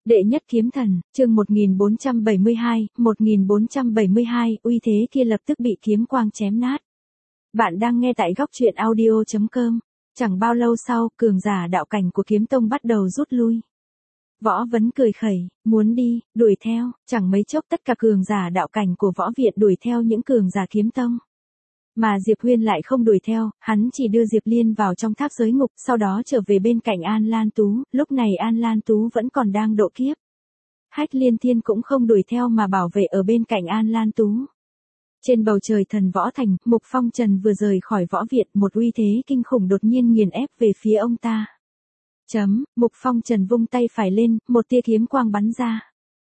Đệ nhất kiếm thần, chương 1472, uy thế kia lập tức bị kiếm quang chém nát. Bạn đang nghe tại góc truyện audio.com. Chẳng bao lâu sau, cường giả đạo cảnh của kiếm tông bắt đầu rút lui. Võ Vấn cười khẩy, muốn đi, đuổi theo, chẳng mấy chốc tất cả cường giả đạo cảnh của võ viện đuổi theo những cường giả kiếm tông. Mà Diệp Huyên lại không đuổi theo, hắn chỉ đưa Diệp Liên vào trong tháp giới ngục, sau đó trở về bên cạnh An Lan Tú, lúc này An Lan Tú vẫn còn đang độ kiếp. Hách Liên Thiên cũng không đuổi theo mà bảo vệ ở bên cạnh An Lan Tú. Trên bầu trời thần võ thành, Mục Phong Trần vừa rời khỏi võ viện, một uy thế kinh khủng đột nhiên nghiền ép về phía ông ta. Mục Phong Trần vung tay phải lên, một tia kiếm quang bắn ra.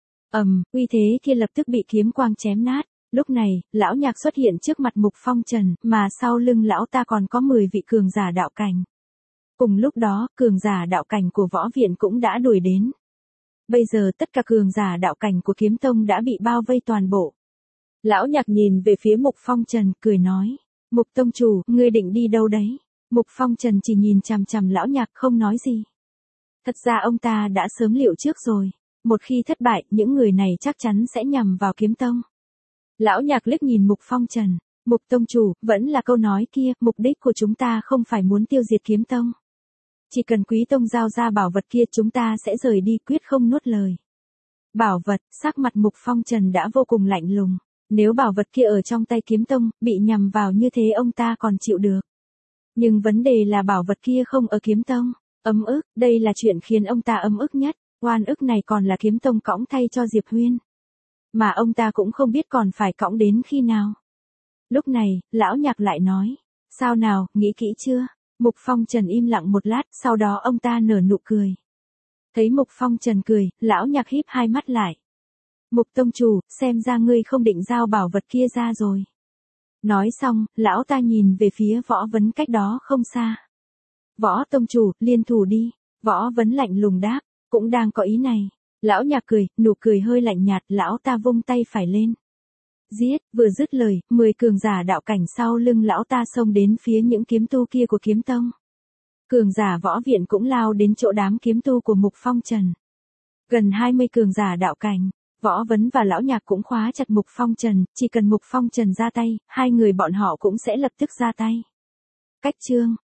Uy thế kia lập tức bị kiếm quang chém nát. Lúc này, lão nhạc xuất hiện trước mặt Mục Phong Trần, mà sau lưng lão ta còn có 10 vị cường giả đạo cảnh. Cùng lúc đó, cường giả đạo cảnh của võ viện cũng đã đuổi đến. Bây giờ tất cả cường giả đạo cảnh của kiếm tông đã bị bao vây toàn bộ. Lão nhạc nhìn về phía Mục Phong Trần, cười nói. Mục tông chủ, ngươi định đi đâu đấy? Mục Phong Trần chỉ nhìn chằm chằm lão nhạc không nói gì. Thật ra ông ta đã sớm liệu trước rồi. Một khi thất bại, những người này chắc chắn sẽ nhằm vào kiếm tông. Lão nhạc liếc nhìn Mục Phong Trần. Mục tông chủ, vẫn là câu nói kia, mục đích của chúng ta không phải muốn tiêu diệt kiếm tông. Chỉ cần quý tông giao ra bảo vật kia chúng ta sẽ rời đi, quyết không nuốt lời. Bảo vật, sắc mặt Mục Phong Trần đã vô cùng lạnh lùng. Nếu bảo vật kia ở trong tay kiếm tông, bị nhằm vào như thế ông ta còn chịu được. Nhưng vấn đề là bảo vật kia không ở kiếm tông. Ấm ức, đây là chuyện khiến ông ta ấm ức nhất. Oan ức này còn là kiếm tông cõng thay cho Diệp Huyên. Mà ông ta cũng không biết còn phải cõng đến khi nào. Lúc này, lão nhạc lại nói. Sao nào, nghĩ kỹ chưa? Mục Phong Trần im lặng một lát, sau đó ông ta nở nụ cười. Thấy Mục Phong Trần cười, lão nhạc híp hai mắt lại. Mục tông chủ, xem ra ngươi không định giao bảo vật kia ra rồi. Nói xong, lão ta nhìn về phía Võ Vấn cách đó không xa. Võ tông chủ, liên thủ đi. Võ Vấn lạnh lùng đáp, cũng đang có ý này. Lão nhạc cười, nụ cười hơi lạnh nhạt, lão ta vung tay phải lên. Giết, vừa dứt lời, 10 cường giả đạo cảnh sau lưng lão ta xông đến phía những kiếm tu kia của kiếm tông. Cường giả võ viện cũng lao đến chỗ đám kiếm tu của Mục Phong Trần. Gần 20 cường giả đạo cảnh, Võ Vấn và lão nhạc cũng khóa chặt Mục Phong Trần, chỉ cần Mục Phong Trần ra tay, hai người bọn họ cũng sẽ lập tức ra tay. Cách chương